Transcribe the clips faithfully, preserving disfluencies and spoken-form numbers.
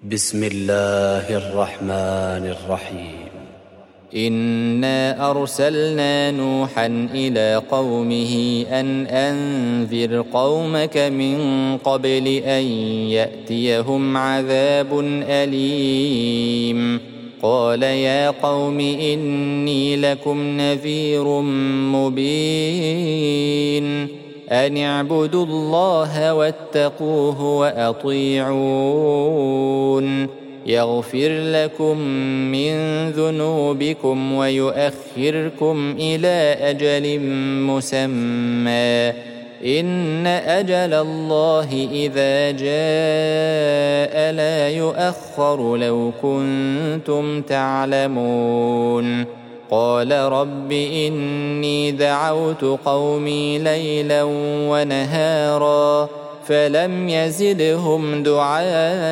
بسم الله الرحمن الرحيم. إنا أرسلنا نوحا إلى قومه أن أنذر قومك من قبل أن يأتيهم عذاب أليم. قال يا قوم إني لكم نذير مبين أن اعبدوا الله واتقوه وأطيعون يغفر لكم من ذنوبكم ويؤخركم إلى أجل مسمى إن أجل الله إذا جاء لا يؤخر لو كنتم تعلمون. قال رب إني دعوت قومي ليلا ونهارا فلم يزدهم دعائي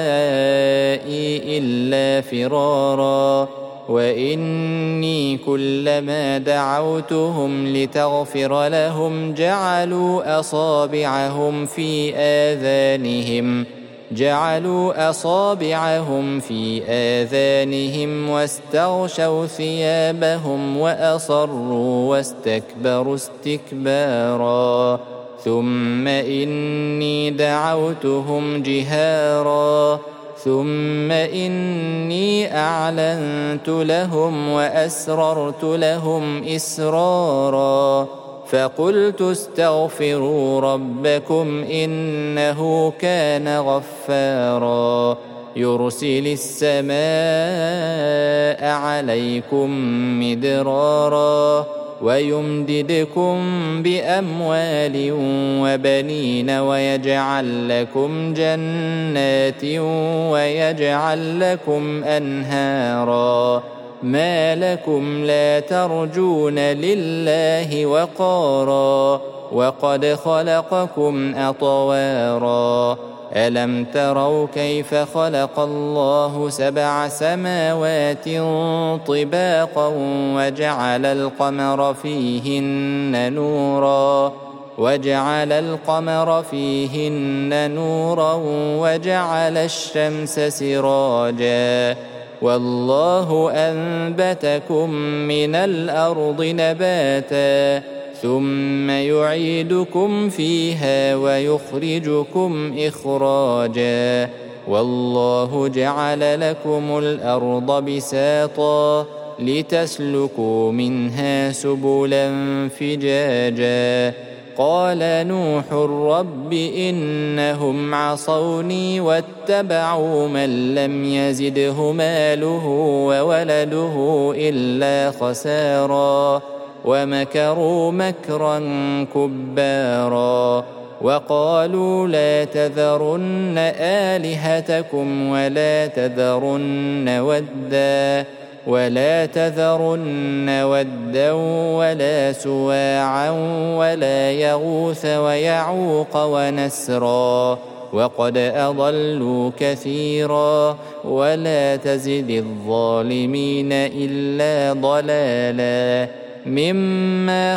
إلا فرارا وإني كلما دعوتهم لتغفر لهم جعلوا أصابعهم في آذانهم جعلوا أصابعهم في آذانهم واستغشوا ثيابهم وأصروا واستكبروا استكبارا ثم إني دعوتهم جهارا ثم إني أعلنت لهم وأسررت لهم إسرارا فقلت استغفروا ربكم إنه كان غفارا يرسل السماء عليكم مدرارا ويمددكم بأموال وبنين ويجعل لكم جنات ويجعل لكم أنهارا ما لكم لا ترجون لله وقارا وقد خلقكم أطوارا ألم تروا كيف خلق الله سبع سماوات طباقا وجعل القمر فيهن نورا وجعل القمر فيهن نورا وجعل الشمس سراجا والله أنبتكم من الأرض نباتا ثم يعيدكم فيها ويخرجكم إخراجا والله جعل لكم الأرض بساطا لتسلكوا منها سبلا فجاجا قال نوح رب إنهم عصوني واتبعوا من لم يزده ماله وولده إلا خسارا ومكروا مكرا كبارا وقالوا لا تذرن آلهتكم ولا تذرن ودا ولا تذرن ودا ولا سواعا ولا يغوث ويعوق ونسرا وقد أضلوا كثيرا ولا تزد الظالمين إلا ضلالا مما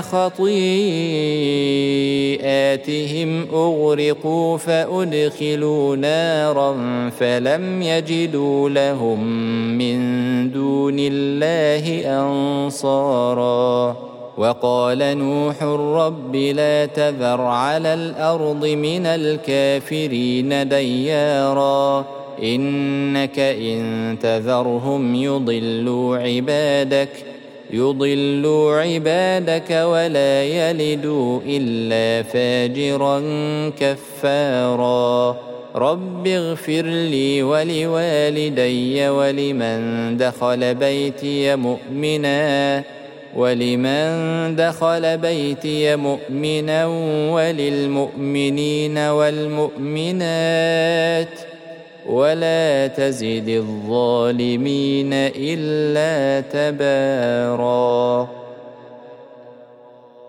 خطيئاتهم أغرقوا فأدخلوا نارا فلم يجدوا لهم من دون الله أنصارا وقال نوح رب لا تذر على الأرض من الكافرين ديارا إنك إن تذرهم يضلوا عبادك يضلوا عبادك ولا يلدوا إلا فاجرا كفارا رب اغفر لي ولوالدي ولمن دخل بيتي مؤمنا ولمن دخل بيتي مؤمنا وللمؤمنين والمؤمنات ولا تزد الظالمين إلا تبارا.